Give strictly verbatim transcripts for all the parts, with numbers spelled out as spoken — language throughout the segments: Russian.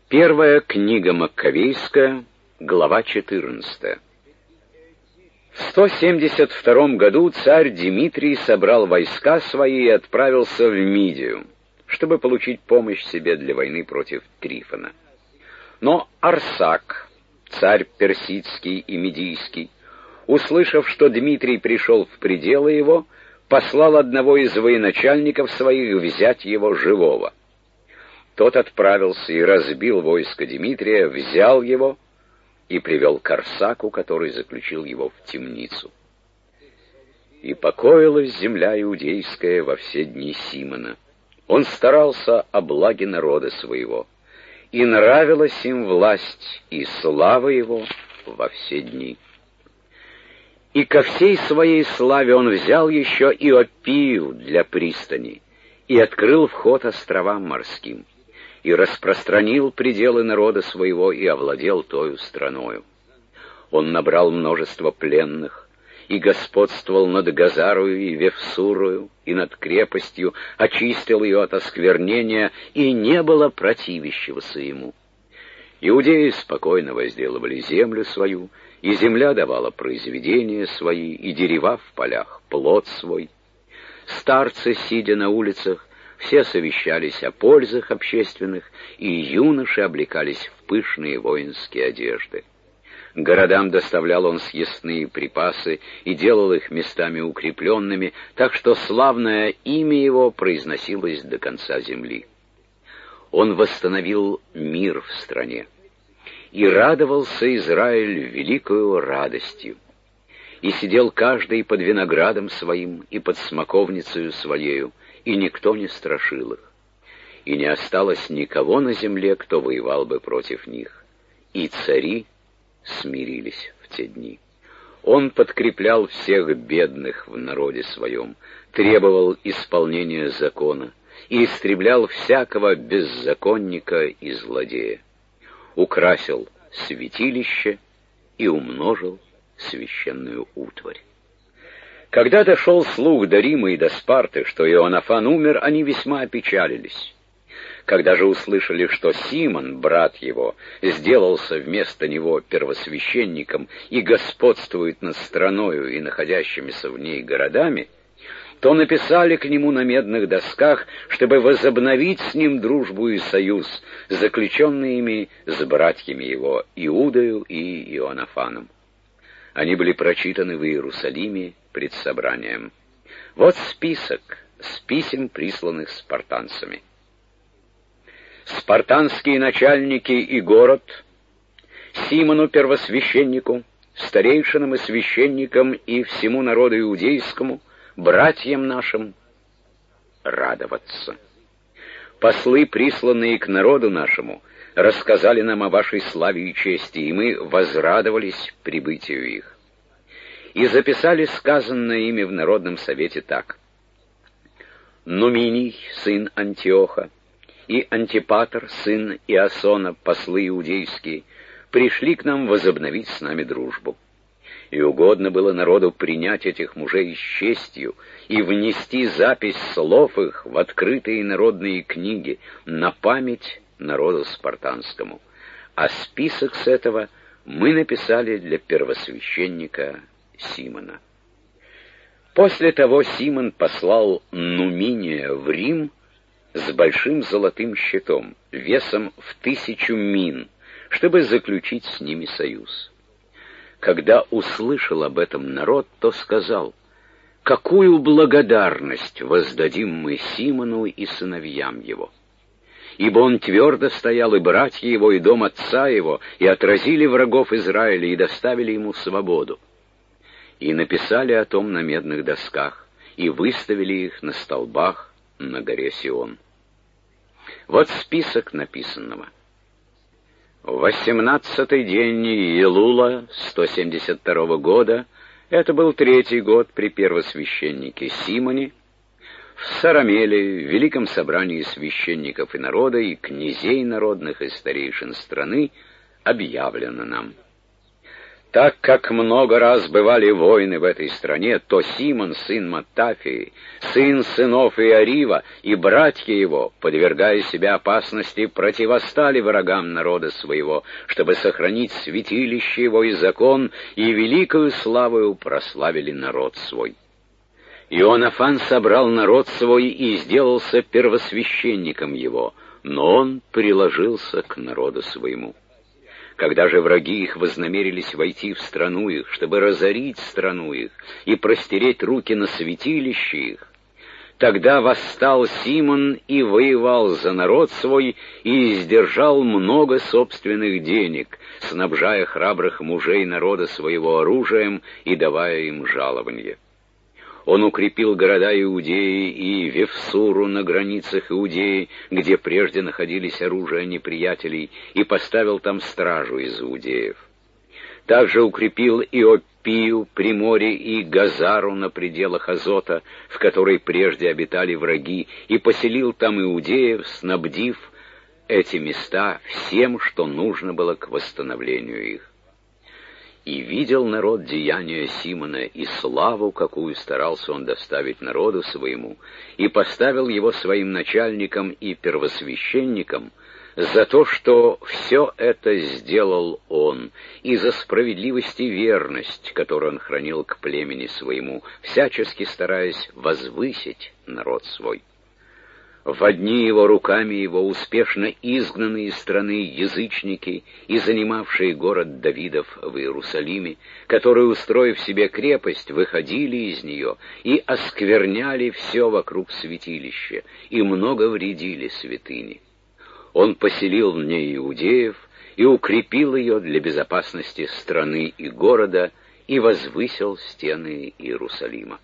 Первая книга Маккавейская, глава четырнадцатая. В сто семьдесят втором году царь Димитрий собрал войска свои и отправился в Мидию, чтобы получить помощь себе для войны против Трифона. Но Арсак, царь персидский и медийский, услышав, что Дмитрий пришел в пределы его, послал одного из военачальников своих взять его живого. Тот отправился и разбил войско Дмитрия, взял его и привел к Арсаку, который заключил его в темницу. И покоилась земля иудейская во все дни Симона. Он старался о благе народа своего, и нравилась им власть и слава его во все дни. И ко всей своей славе он взял еще Иопию для пристани и открыл вход островам морским, и распространил пределы народа своего и овладел тою страною. Он набрал множество пленных и господствовал над Газарою и Вефсурою и над крепостью, очистил ее от осквернения, и не было противящегося ему. Иудеи спокойно возделывали землю свою, и земля давала произведения свои, и дерева в полях плод свой. Старцы, сидя на улицах, все совещались о пользах общественных, и юноши облекались в пышные воинские одежды. Городам доставлял он съестные припасы и делал их местами укрепленными, так что славное имя его произносилось до конца земли. Он восстановил мир в стране, и радовался Израиль великою радостью. И сидел каждый под виноградом своим и под смоковницею своею, и никто не страшил их. И не осталось никого на земле, кто воевал бы против них. И цари смирились в те дни. Он подкреплял всех бедных в народе своем, требовал исполнения закона и истреблял всякого беззаконника и злодея. Украсил святилище и умножил священную утварь. Когда дошел слух до Рима и до Спарты, что Иоаннафан умер, они весьма опечалились. Когда же услышали, что Симон, брат его, сделался вместо него первосвященником и господствует над страною и находящимися в ней городами, то написали к нему на медных досках, чтобы возобновить с ним дружбу и союз, заключенный ими с братьями его Иудою и Иоаннафаном. Они были прочитаны в Иерусалиме пред собранием. Вот список с писем, присланных спартанцами. Спартанские начальники и город, Симону первосвященнику, старейшинам и священникам и всему народу иудейскому, братьям нашим, радоваться. Послы, присланные к народу нашему, рассказали нам о вашей славе и чести, и мы возрадовались прибытию их. И записали сказанное ими в Народном совете так. Нуминий, сын Антиоха, и Антипатр, сын Иасона, послы иудейские, пришли к нам возобновить с нами дружбу. И угодно было народу принять этих мужей с честью и внести запись слов их в открытые народные книги на память народу спартанскому. А список с этого мы написали для первосвященника Симона. После того Симон послал Нуминия в Рим с большим золотым щитом, весом в тысячу мин, чтобы заключить с ними союз. Когда услышал об этом народ, то сказал: «Какую благодарность воздадим мы Симону и сыновьям его? Ибо он твердо стоял, и братья его, и дом отца его, и отразили врагов Израиля, и доставили ему свободу». И написали о том на медных досках, и выставили их на столбах на горе Сион. Вот список написанного. В восемнадцатый день Елула сто семьдесят второго года, это был третий год при первосвященнике Симоне, в Сарамеле, в великом собрании священников и народа, и князей народных и старейшин страны, объявлено нам: Так как много раз бывали войны в этой стране, то Симон, сын Маттафии, сын сынов Иарива и братья его, подвергая себя опасности, противостали врагам народа своего, чтобы сохранить святилище его и закон, и великою славою прославили народ свой. Иоаннафан собрал народ свой и сделался первосвященником его, но он приложился к народу своему. Когда же враги их вознамерились войти в страну их, чтобы разорить страну их и простереть руки на святилище их, тогда восстал Симон и воевал за народ свой и издержал много собственных денег, снабжая храбрых мужей народа своего оружием и давая им жалованье. Он укрепил города Иудеи и Вефсуру на границах Иудеи, где прежде находились оружия неприятелей, и поставил там стражу из иудеев. Также укрепил Иоппию при море и Газару на пределах Азота, в которой прежде обитали враги, и поселил там иудеев, снабдив эти места всем, что нужно было к восстановлению их. И видел народ деяния Симона и славу, какую старался он доставить народу своему, и поставил его своим начальником и первосвященником за то, что все это сделал он, и за справедливость и верность, которую он хранил к племени своему, всячески стараясь возвысить народ свой. В дни его руками его успешно изгнанные из страны язычники и занимавшие город Давидов в Иерусалиме, которые, устроив себе крепость, выходили из нее и оскверняли все вокруг святилища, и много вредили святыне. Он поселил в ней иудеев и укрепил ее для безопасности страны и города, и возвысил стены Иерусалима.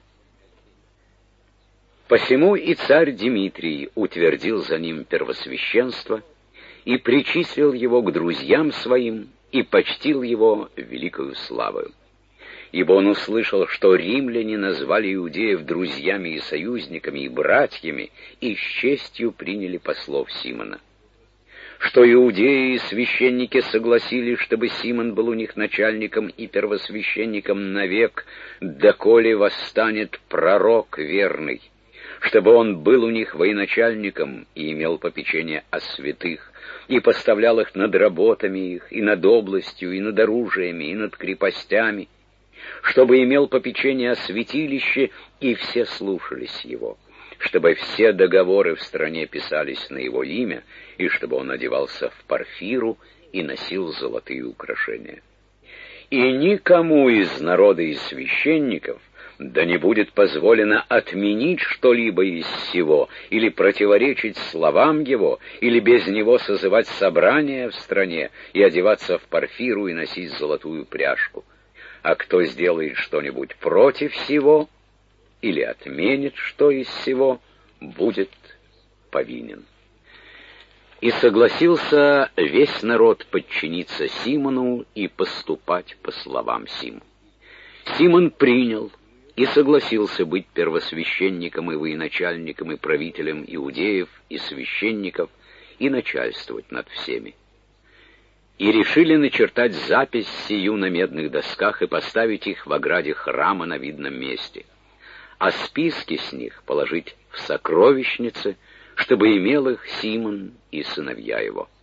Посему и царь Димитрий утвердил за ним первосвященство и причислил его к друзьям своим и почтил его великою славою. Ибо он услышал, что римляне назвали иудеев друзьями и союзниками и братьями, и с честью приняли послов Симона. Что иудеи и священники согласились, чтобы Симон был у них начальником и первосвященником навек, доколе восстанет пророк верный, чтобы он был у них военачальником и имел попечение о святых, и поставлял их над работами их, и над областью, и над оружиями, и над крепостями, чтобы имел попечение о святилище, и все слушались его, чтобы все договоры в стране писались на его имя, и чтобы он одевался в парфиру и носил золотые украшения. И никому из народа и священников да не будет позволено отменить что-либо из сего, или противоречить словам его, или без него созывать собрания в стране и одеваться в парфиру и носить золотую пряжку. А кто сделает что-нибудь против сего, или отменит что из сего, будет повинен. И согласился весь народ подчиниться Симону и поступать по словам сим. Симон принял и согласился быть первосвященником и военачальником и правителем иудеев и священников и начальствовать над всеми. И решили начертать запись сию на медных досках и поставить их в ограде храма на видном месте, а списки с них положить в сокровищнице, чтобы имел их Симон и сыновья его.